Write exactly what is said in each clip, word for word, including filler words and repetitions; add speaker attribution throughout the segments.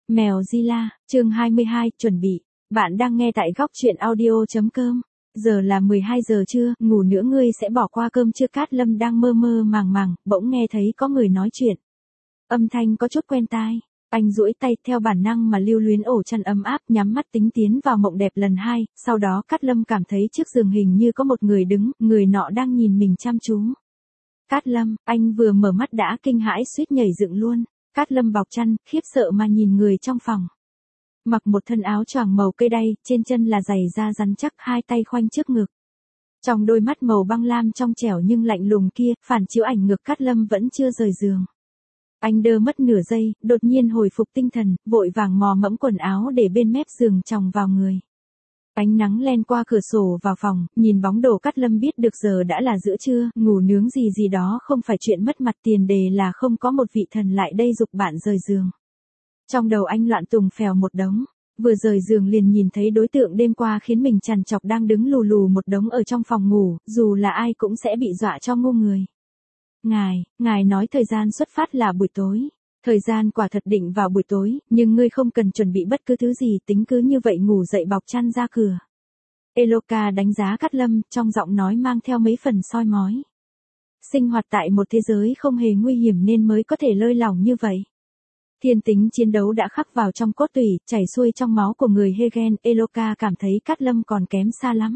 Speaker 1: Mèo Zilla, chương hai mươi hai, chuẩn bị. Bạn đang nghe tại góc truyện audio.com. Giờ là mười hai giờ trưa, ngủ nữa ngươi sẽ bỏ qua cơm chưa? Cát Lâm đang mơ mơ màng màng, bỗng nghe thấy có người nói chuyện. Âm thanh có chút quen tai. Anh duỗi tay theo bản năng mà lưu luyến ổ chăn ấm áp, nhắm mắt tính tiến vào mộng đẹp lần hai. Sau đó Cát Lâm cảm thấy trước giường hình như có một người đứng, người nọ đang nhìn mình chăm chú. Cát Lâm, anh vừa mở mắt đã kinh hãi suýt nhảy dựng luôn. Cát Lâm bọc chăn, khiếp sợ mà nhìn người trong phòng. Mặc một thân áo choàng màu cây đay, trên chân là giày da rắn chắc, hai tay khoanh trước ngực. Trong đôi mắt màu băng lam trong trẻo nhưng lạnh lùng kia, phản chiếu ảnh ngực Cát Lâm vẫn chưa rời giường. Anh đơ mất nửa giây, đột nhiên hồi phục tinh thần, vội vàng mò mẫm quần áo để bên mép giường chồng vào người. Ánh nắng len qua cửa sổ vào phòng, nhìn bóng đồ Cát Lâm biết được giờ đã là giữa trưa, ngủ nướng gì gì đó không phải chuyện mất mặt, tiền đề là không có một vị thần lại đây giục bạn rời giường. Trong đầu anh loạn tùng phèo một đống, vừa rời giường liền nhìn thấy đối tượng đêm qua khiến mình trằn trọc đang đứng lù lù một đống ở trong phòng ngủ, dù là ai cũng sẽ bị dọa cho ngu người. Ngài, ngài nói thời gian xuất phát là buổi tối. Thời gian quả thật định vào buổi tối, nhưng ngươi không cần chuẩn bị bất cứ thứ gì, tính cứ như vậy ngủ dậy bọc chăn ra cửa. Eloka đánh giá Cát Lâm, trong giọng nói mang theo mấy phần soi mói. Sinh hoạt tại một thế giới không hề nguy hiểm nên mới có thể lơi lỏng như vậy. Thiên tính chiến đấu đã khắc vào trong cốt tủy, chảy xuôi trong máu của người Hegen. Eloka cảm thấy Cát Lâm còn kém xa lắm.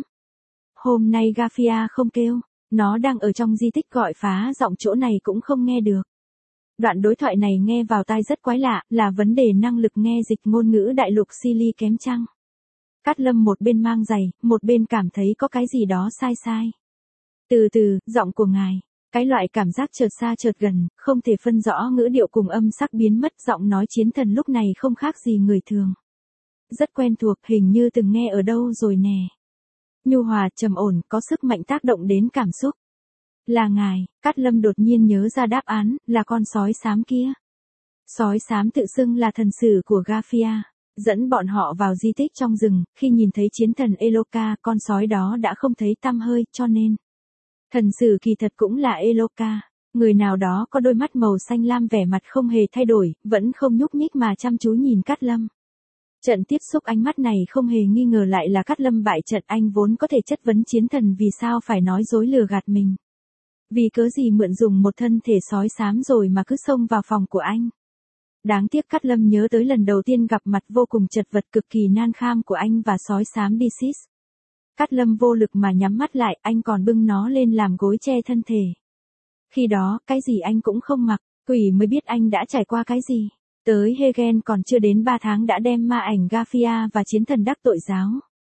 Speaker 1: Hôm nay Gafia không kêu, nó đang ở trong di tích gọi phá giọng chỗ này cũng không nghe được. Đoạn đối thoại này nghe vào tai rất quái lạ, là vấn đề năng lực nghe dịch ngôn ngữ đại lục Silly kém chăng? Cát Lâm một bên mang giày, một bên cảm thấy có cái gì đó sai sai. Từ từ, giọng của ngài, cái loại cảm giác chợt xa chợt gần, không thể phân rõ ngữ điệu cùng âm sắc biến mất, giọng nói chiến thần lúc này không khác gì người thường. Rất quen thuộc, hình như từng nghe ở đâu rồi nè. Nhu hòa, trầm ổn, có sức mạnh tác động đến cảm xúc. Là ngài, Cát Lâm đột nhiên nhớ ra đáp án, là con sói xám kia. Sói xám tự xưng là thần sử của Gafia, dẫn bọn họ vào di tích trong rừng, khi nhìn thấy chiến thần Eloka, con sói đó đã không thấy tăm hơi, cho nên thần sử kỳ thật cũng là Eloka. Người nào đó có đôi mắt màu xanh lam vẻ mặt không hề thay đổi, vẫn không nhúc nhích mà chăm chú nhìn Cát Lâm. Trận tiếp xúc ánh mắt này không hề nghi ngờ lại là Cát Lâm bại trận, anh vốn có thể chất vấn chiến thần vì sao phải nói dối lừa gạt mình. Vì cớ gì mượn dùng một thân thể sói xám rồi mà cứ xông vào phòng của anh. Đáng tiếc Cát Lâm nhớ tới lần đầu tiên gặp mặt vô cùng chật vật cực kỳ nan kham của anh và sói xám Disis. Cát Lâm vô lực mà nhắm mắt lại, anh còn bưng nó lên làm gối che thân thể. Khi đó, cái gì anh cũng không mặc, quỷ mới biết anh đã trải qua cái gì. Tới Hegen còn chưa đến ba tháng đã đem ma ảnh Gafia và chiến thần đắc tội giáo.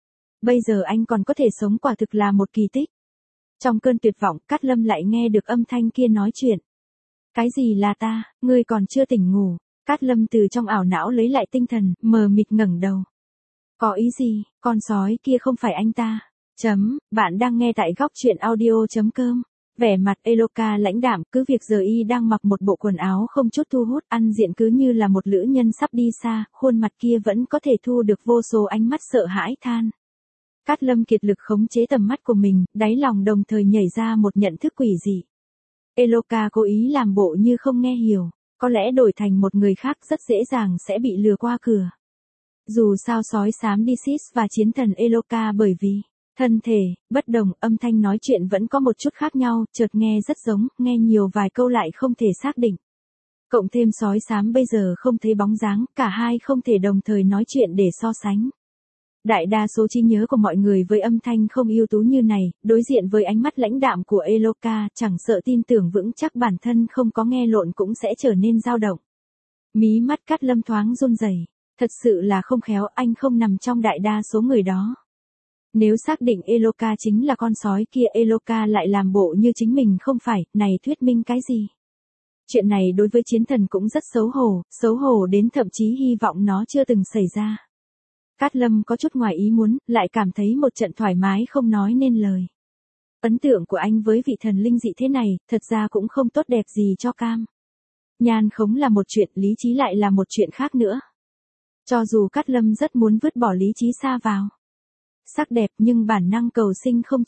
Speaker 1: Bây giờ anh còn có thể sống quả thực là một kỳ tích. Trong cơn tuyệt vọng, Cát Lâm lại nghe được âm thanh kia nói chuyện. Cái gì là ta, ngươi còn chưa tỉnh ngủ. Cát Lâm từ trong ảo não lấy lại tinh thần, mờ mịt ngẩng đầu. Có ý gì, con sói kia không phải anh ta. Chấm, bạn đang nghe tại góc truyện audio.com. Vẻ mặt Eloka lãnh đạm, cứ việc giờ y đang mặc một bộ quần áo không chút thu hút, ăn diện cứ như là một lữ nhân sắp đi xa, khuôn mặt kia vẫn có thể thu được vô số ánh mắt sợ hãi than. Cát Lâm kiệt lực khống chế tầm mắt của mình, đáy lòng đồng thời nhảy ra một nhận thức quỷ dị. Eloka cố ý làm bộ như không nghe hiểu, có lẽ đổi thành một người khác rất dễ dàng sẽ bị lừa qua cửa. Dù sao sói xám Disis và chiến thần Eloka bởi vì thân thể bất đồng, âm thanh nói chuyện vẫn có một chút khác nhau, chợt nghe rất giống, nghe nhiều vài câu lại không thể xác định. Cộng thêm sói xám bây giờ không thấy bóng dáng, cả hai không thể đồng thời nói chuyện để so sánh. Đại đa số trí nhớ của mọi người với âm thanh không ưu tú như này, đối diện với ánh mắt lãnh đạm của Eloka, chẳng sợ tin tưởng vững chắc bản thân không có nghe lộn cũng sẽ trở nên dao động. Mí mắt Cát Lâm thoáng run rẩy, thật sự là không khéo, anh không nằm trong đại đa số người đó. Nếu xác định Eloka chính là con sói kia, Eloka lại làm bộ như chính mình không phải, này thuyết minh cái gì? Chuyện này đối với chiến thần cũng rất xấu hổ, xấu hổ đến thậm chí hy vọng nó chưa từng xảy ra. Cát Lâm có chút ngoài ý muốn, lại cảm thấy một trận thoải mái không nói nên lời. Ấn tượng của anh với vị thần linh dị thế này, thật ra cũng không tốt đẹp gì cho cam. Nhan khống là một chuyện, lý trí lại là một chuyện khác nữa. Cho dù Cát Lâm rất muốn vứt bỏ lý trí xa vào sắc đẹp nhưng bản năng cầu sinh không chịu.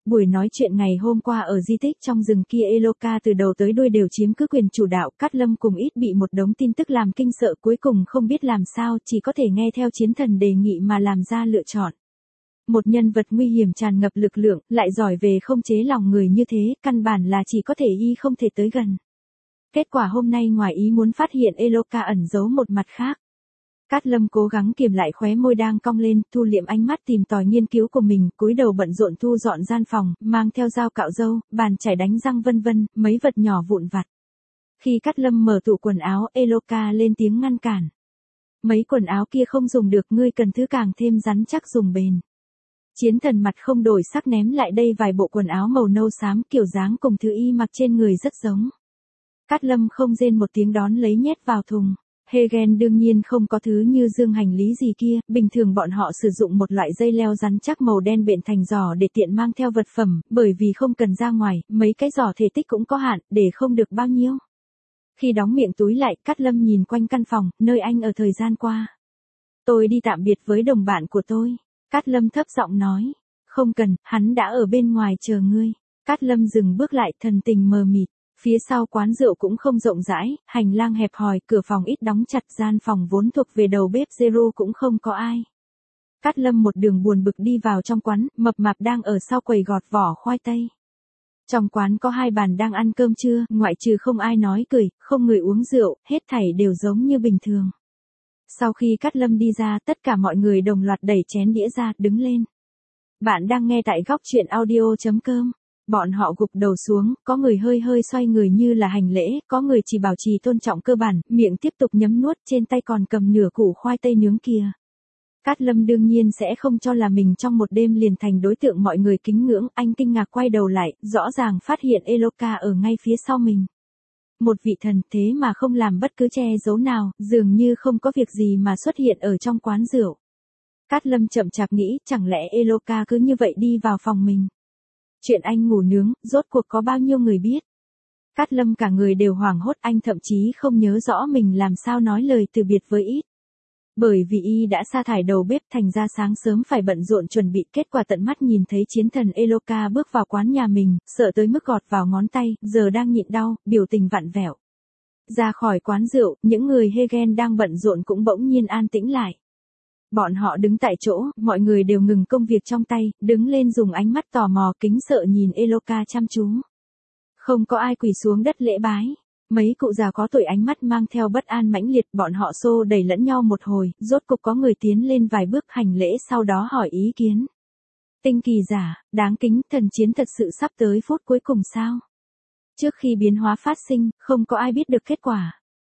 Speaker 1: Buổi nói chuyện ngày hôm qua ở di tích trong rừng kia Eloka từ đầu tới đuôi đều chiếm cứ quyền chủ đạo, Cát Lâm cùng ít bị một đống tin tức làm kinh sợ, cuối cùng không biết làm sao, chỉ có thể nghe theo chiến thần đề nghị mà làm ra lựa chọn. Một nhân vật nguy hiểm tràn ngập lực lượng, lại giỏi về không chế lòng người như thế, căn bản là chỉ có thể y không thể tới gần. Kết quả hôm nay ngoài ý muốn phát hiện Eloka ẩn giấu một mặt khác. Cát Lâm cố gắng kiềm lại khóe môi đang cong lên, thu liệm ánh mắt tìm tòi nghiên cứu của mình, cúi đầu bận rộn thu dọn gian phòng, mang theo dao cạo râu, bàn chải đánh răng vân vân, mấy vật nhỏ vụn vặt. Khi Cát Lâm mở tủ quần áo, Eloka lên tiếng ngăn cản. Mấy quần áo kia không dùng được, ngươi cần thứ càng thêm rắn chắc dùng bền. Chiến thần mặt không đổi sắc ném lại đây vài bộ quần áo màu nâu xám kiểu dáng cùng thứ y mặc trên người rất giống. Cát Lâm không rên một tiếng đón lấy nhét vào thùng. Hegen đương nhiên không có thứ như dương hành lý gì kia, bình thường bọn họ sử dụng một loại dây leo rắn chắc màu đen bện thành giỏ để tiện mang theo vật phẩm, bởi vì không cần ra ngoài, mấy cái giỏ thể tích cũng có hạn, để không được bao nhiêu. Khi đóng miệng túi lại, Cát Lâm nhìn quanh căn phòng, nơi anh ở thời gian qua. Tôi đi tạm biệt với đồng bạn của tôi. Cát Lâm thấp giọng nói. Không cần, hắn đã ở bên ngoài chờ ngươi. Cát Lâm dừng bước lại, thần tình mờ mịt. Phía sau quán rượu cũng không rộng rãi, hành lang hẹp hòi, cửa phòng ít đóng chặt, gian phòng vốn thuộc về đầu bếp Zero cũng không có ai. Cát Lâm một đường buồn bực đi vào trong quán, mập mạp đang ở sau quầy gọt vỏ khoai tây. Trong quán có hai bàn đang ăn cơm trưa, ngoại trừ không ai nói cười, không người uống rượu, hết thảy đều giống như bình thường. Sau khi Cát Lâm đi ra, tất cả mọi người đồng loạt đẩy chén đĩa ra, đứng lên. Bạn đang nghe tại góc truyện audio chấm com. Bọn họ gục đầu xuống, có người hơi hơi xoay người như là hành lễ, có người chỉ bảo trì tôn trọng cơ bản, miệng tiếp tục nhấm nuốt, trên tay còn cầm nửa củ khoai tây nướng kia. Cát Lâm đương nhiên sẽ không cho là mình trong một đêm liền thành đối tượng mọi người kính ngưỡng, anh kinh ngạc quay đầu lại, rõ ràng phát hiện Eloka ở ngay phía sau mình. Một vị thần thế mà không làm bất cứ che giấu nào, dường như không có việc gì mà xuất hiện ở trong quán rượu. Cát Lâm chậm chạp nghĩ, chẳng lẽ Eloka cứ như vậy đi vào phòng mình. Chuyện anh ngủ nướng, rốt cuộc có bao nhiêu người biết. Cát Lâm cả người đều hoảng hốt, anh thậm chí không nhớ rõ mình làm sao nói lời từ biệt với ít. Bởi vì y đã sa thải đầu bếp thành ra sáng sớm phải bận rộn chuẩn bị, kết quả tận mắt nhìn thấy chiến thần Eloka bước vào quán nhà mình, sợ tới mức gọt vào ngón tay, giờ đang nhịn đau, biểu tình vặn vẹo. Ra khỏi quán rượu, những người Hegen đang bận rộn cũng bỗng nhiên an tĩnh lại. Bọn họ đứng tại chỗ, mọi người đều ngừng công việc trong tay, đứng lên dùng ánh mắt tò mò kính sợ nhìn Eloka chăm chú. Không có ai quỳ xuống đất lễ bái. Mấy cụ già có tuổi ánh mắt mang theo bất an mãnh liệt, bọn họ xô đẩy lẫn nhau một hồi, rốt cục có người tiến lên vài bước hành lễ sau đó hỏi ý kiến. Tinh kỳ giả, đáng kính, thần chiến thật sự sắp tới phút cuối cùng sao? Trước khi biến hóa phát sinh, không có ai biết được kết quả.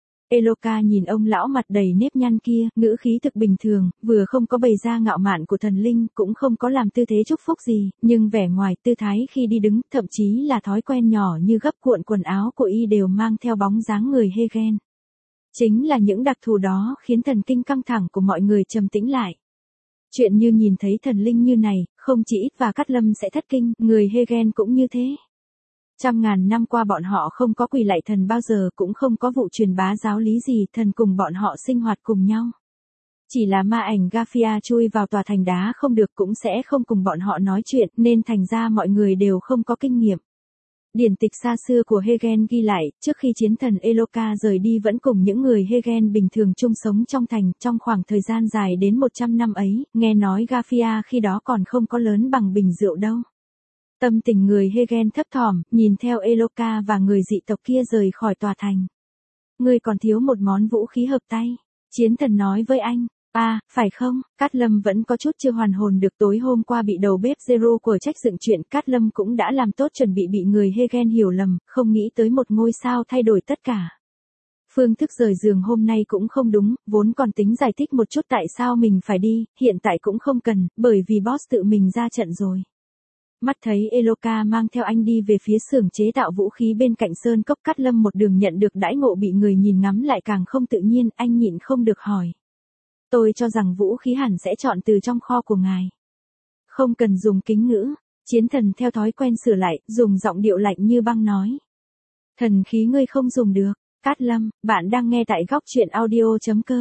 Speaker 1: Eloka nhìn ông lão mặt đầy nếp nhăn kia, ngữ khí thực bình thường, vừa không có bày ra ngạo mạn của thần linh, cũng không có làm tư thế chúc phúc gì, nhưng vẻ ngoài, tư thái khi đi đứng, thậm chí là thói quen nhỏ như gấp cuộn quần áo của y đều mang theo bóng dáng người Hegen. Chính là những đặc thù đó khiến thần kinh căng thẳng của mọi người trầm tĩnh lại. Chuyện như nhìn thấy thần linh như này, không chỉ ít và Cát Lâm sẽ thất kinh, người Hegen cũng như thế. Trăm ngàn năm qua bọn họ không có quỳ lạy thần bao giờ, cũng không có vụ truyền bá giáo lý gì, thần cùng bọn họ sinh hoạt cùng nhau. Chỉ là ma ảnh Gafia chui vào tòa thành đá không được cũng sẽ không cùng bọn họ nói chuyện, nên thành ra mọi người đều không có kinh nghiệm. Điển tịch xa xưa của Hegen ghi lại, trước khi chiến thần Eloka rời đi vẫn cùng những người Hegen bình thường chung sống trong thành, trong khoảng thời gian dài đến một trăm năm ấy, nghe nói Gafia khi đó còn không có lớn bằng bình rượu đâu. Tâm tình người Hegen thấp thỏm, nhìn theo Eloka và người dị tộc kia rời khỏi tòa thành. Ngươi còn thiếu một món vũ khí hợp tay. Chiến thần nói với anh. À, phải không? Cát Lâm vẫn có chút chưa hoàn hồn được, tối hôm qua bị đầu bếp Zero của trách dựng chuyện, Cát Lâm cũng đã làm tốt chuẩn bị bị người Hegen hiểu lầm, không nghĩ tới một ngôi sao thay đổi tất cả. Phương thức rời giường hôm nay cũng không đúng, vốn còn tính giải thích một chút tại sao mình phải đi, hiện tại cũng không cần, bởi vì boss tự mình ra trận rồi. Mắt thấy Eloka mang theo anh đi về phía xưởng chế tạo vũ khí bên cạnh sơn cốc, Cát Lâm một đường nhận được đãi ngộ bị người nhìn ngắm lại càng không tự nhiên, anh nhịn không được hỏi. Tôi cho rằng vũ khí hẳn sẽ chọn từ trong kho của ngài. Không cần dùng kính ngữ, chiến thần theo thói quen sửa lại, dùng giọng điệu lạnh như băng nói. Thần khí ngươi không dùng được. Cát Lâm, bạn đang nghe tại góc truyện audio chấm com.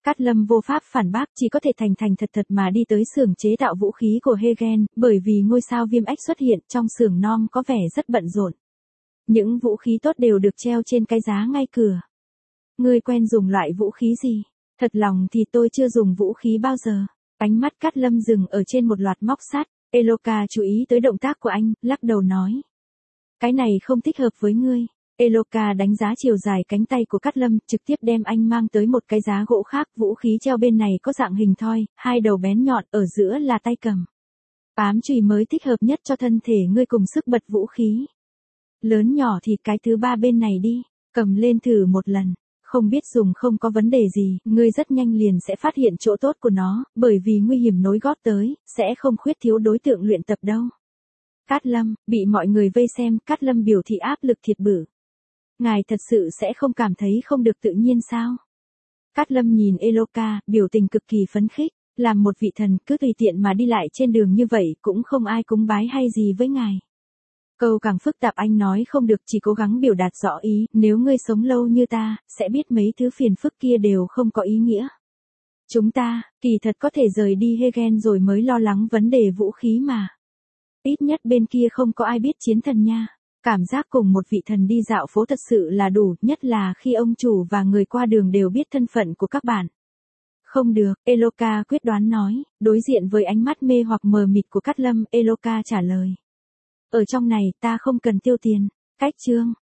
Speaker 1: Cát Lâm vô pháp phản bác, chỉ có thể thành thành thật thật mà đi tới xưởng chế tạo vũ khí của Hegen, bởi vì ngôi sao viêm ách xuất hiện trong xưởng Nom có vẻ rất bận rộn. Những vũ khí tốt đều được treo trên cái giá ngay cửa. Ngươi quen dùng loại vũ khí gì? Thật lòng thì tôi chưa dùng vũ khí bao giờ. Ánh mắt Cát Lâm dừng ở trên một loạt móc sắt. Eloka chú ý tới động tác của anh, lắc đầu nói. Cái này không thích hợp với ngươi. Eloka đánh giá chiều dài cánh tay của Cát Lâm, trực tiếp đem anh mang tới một cái giá gỗ khác. Vũ khí treo bên này có dạng hình thoi, hai đầu bén nhọn, ở giữa là tay cầm. Ám chùy mới thích hợp nhất cho thân thể ngươi cùng sức bật vũ khí. Lớn nhỏ thì cái thứ ba bên này đi, cầm lên thử một lần. Không biết dùng không có vấn đề gì, ngươi rất nhanh liền sẽ phát hiện chỗ tốt của nó, bởi vì nguy hiểm nối gót tới, sẽ không khuyết thiếu đối tượng luyện tập đâu. Cát Lâm, bị mọi người vây xem, Cát Lâm biểu thị áp lực thiệt bử. Ngài thật sự sẽ không cảm thấy không được tự nhiên sao? Cát Lâm nhìn Eloka, biểu tình cực kỳ phấn khích, làm một vị thần cứ tùy tiện mà đi lại trên đường như vậy cũng không ai cúng bái hay gì với ngài. Câu càng phức tạp anh nói không được, chỉ cố gắng biểu đạt rõ ý, nếu ngươi sống lâu như ta, sẽ biết mấy thứ phiền phức kia đều không có ý nghĩa. Chúng ta, kỳ thật có thể rời đi Hegen rồi mới lo lắng vấn đề vũ khí mà. Ít nhất bên kia không có ai biết chiến thần nha. Cảm giác cùng một vị thần đi dạo phố thật sự là đủ, nhất là khi ông chủ và người qua đường đều biết thân phận của các bạn. Không được, Eloka quyết đoán nói, đối diện với ánh mắt mê hoặc mờ mịt của Cát Lâm, Eloka trả lời. Ở trong này ta không cần tiêu tiền. Cách chương